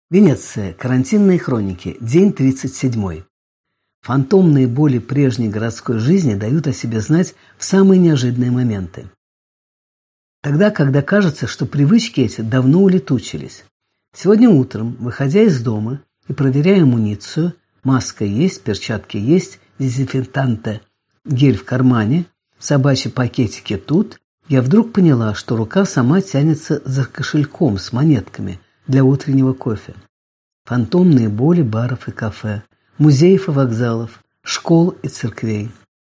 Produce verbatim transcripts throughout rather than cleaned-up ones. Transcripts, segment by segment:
Венеция. Карантинные хроники. День тридцать седьмой. Фантомные боли прежней городской жизни дают о себе знать в самые неожиданные моменты. Тогда, когда кажется, что привычки эти давно улетучились. Сегодня утром, выходя из дома и проверяя амуницию, маска есть, перчатки есть, дезинфектанта, гель в кармане, собачьи пакетики тут, я вдруг поняла, что рука сама тянется за кошельком с монетками для утреннего кофе. Фантомные боли баров и кафе, музеев и вокзалов, школ и церквей.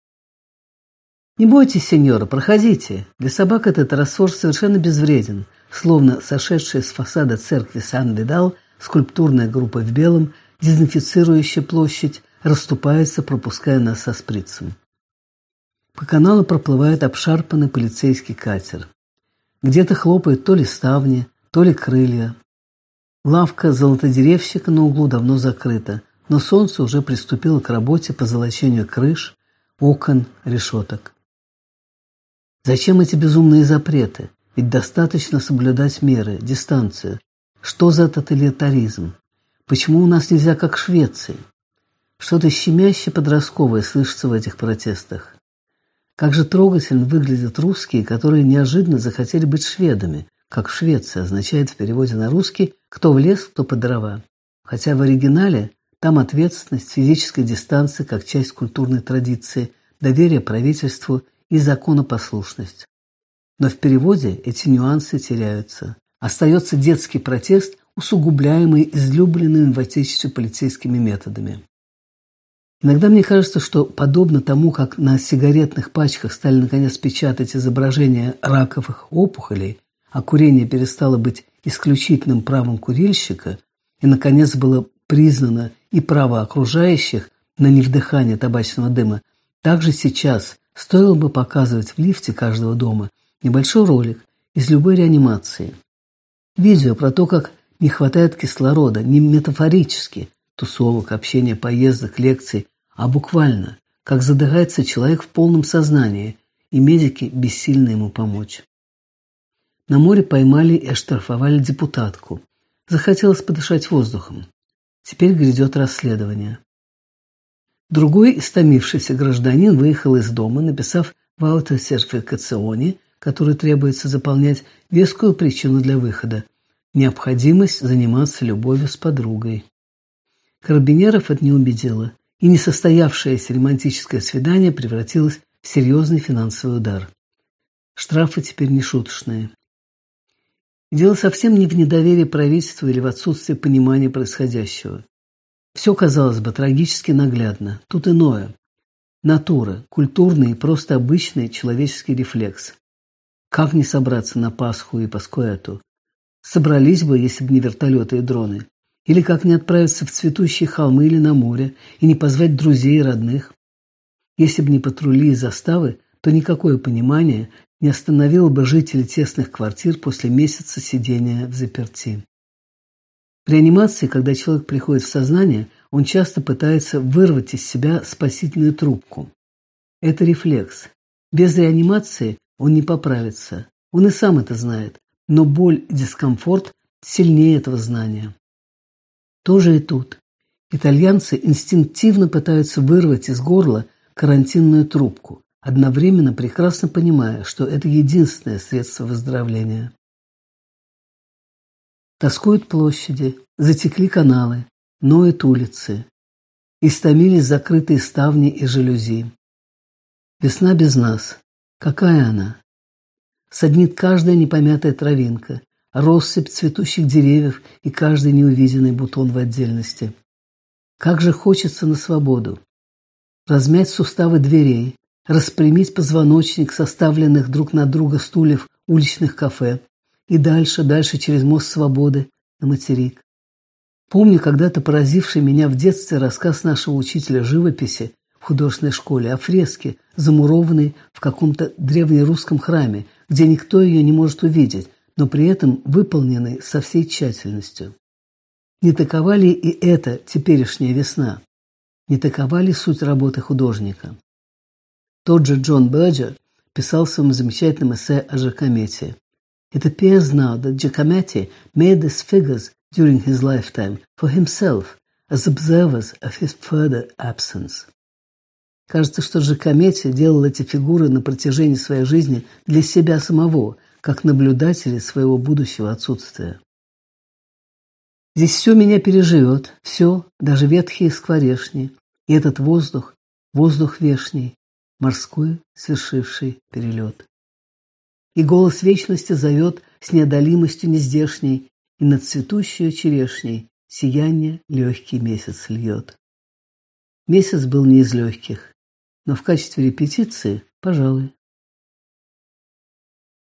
Не бойтесь, сеньора, проходите. Для собак этот раствор совершенно безвреден, словно сошедшая с фасада церкви Сан-Видал скульптурная группа в белом, дезинфицирующая площадь, расступается, пропуская нас со шприцем. По каналу проплывает обшарпанный полицейский катер. Где-то хлопают то ли ставни, то ли крылья. Лавка золотодеревщика на углу давно закрыта, но солнце уже приступило к работе по золочению крыш, окон, решеток. Зачем эти безумные запреты? Ведь достаточно соблюдать меры, дистанцию. Что за тоталитаризм? Почему у нас нельзя, как в Швеции? Что-то щемяще подростковое слышится в этих протестах. Как же трогательно выглядят русские, которые неожиданно захотели быть шведами, как в Швеции означает в переводе на русский «кто в лес, кто под дрова». Хотя в оригинале там ответственность, физическая дистанция как часть культурной традиции, доверие правительству и законопослушность. Но в переводе эти нюансы теряются. Остается детский протест, усугубляемый излюбленными в Отечестве полицейскими методами. Иногда мне кажется, что подобно тому, как на сигаретных пачках стали наконец печатать изображения раковых опухолей, а курение перестало быть исключительным правом курильщика, и наконец было признано и право окружающих на невдыхание табачного дыма, также сейчас стоило бы показывать в лифте каждого дома небольшой ролик из любой реанимации. Видео про то, как не хватает кислорода, не метафорически, тусовок, общения, поездок, лекций, а буквально, как задыхается человек в полном сознании, и медики бессильны ему помочь. На море поймали и оштрафовали депутатку. Захотелось подышать воздухом. Теперь грядет расследование. Другой истомившийся гражданин выехал из дома, написав в аутосертификационе, который требуется заполнять, вескую причину для выхода – необходимость заниматься любовью с подругой. Карабинеров это не убедило, и несостоявшееся романтическое свидание превратилось в серьезный финансовый удар. Штрафы теперь не шуточные. И дело совсем не в недоверии правительства или в отсутствии понимания происходящего. Все, казалось бы, трагически наглядно. Тут иное. Натура, культурный и просто обычный человеческий рефлекс. Как не собраться на Пасху и Паскуэту? Собрались бы, если бы не вертолеты и дроны. Или как не отправиться в цветущие холмы или на море и не позвать друзей и родных? Если бы не патрули и заставы, то никакое понимание не остановило бы жителей тесных квартир после месяца сидения взаперти. В реанимации, когда человек приходит в сознание, он часто пытается вырвать из себя спасительную трубку. Это рефлекс. Без реанимации он не поправится. Он и сам это знает, но боль и дискомфорт сильнее этого знания. Тоже и тут. Итальянцы инстинктивно пытаются вырвать из горла карантинную трубку, одновременно прекрасно понимая, что это единственное средство выздоровления. Тоскуют площади, затекли каналы, ноют улицы, истомились закрытые ставни и жалюзи. Весна без нас. Какая она? Саднит каждая непомятая травинка, россыпь цветущих деревьев и каждый неувиденный бутон в отдельности. Как же хочется на свободу. Размять суставы дверей, распрямить позвоночник составленных друг на друга стульев уличных кафе и дальше, дальше через мост свободы на материк. Помню когда-то поразивший меня в детстве рассказ нашего учителя живописи в художественной школе о фреске, замурованной в каком-то древнерусском храме, где никто ее не может увидеть, но при этом выполненной со всей тщательностью. Не такова ли и эта теперешняя весна? Не такова ли суть работы художника? Тот же Джон Бёрджер писал в своем замечательном эссе о Джакометти. It appears now that Giacometti made these figures during his lifetime for himself as observers of his further absence. Кажется, что Джакометти делал эти фигуры на протяжении своей жизни для себя самого, как наблюдатели своего будущего отсутствия. Здесь все меня переживет, все, даже ветхие скворечни, и этот воздух, воздух вешний, морской свершивший перелет. И голос вечности зовет с неодолимостью нездешней, и над цветущей черешней сияние легкий месяц льет. Месяц был не из легких, но в качестве репетиции, пожалуй.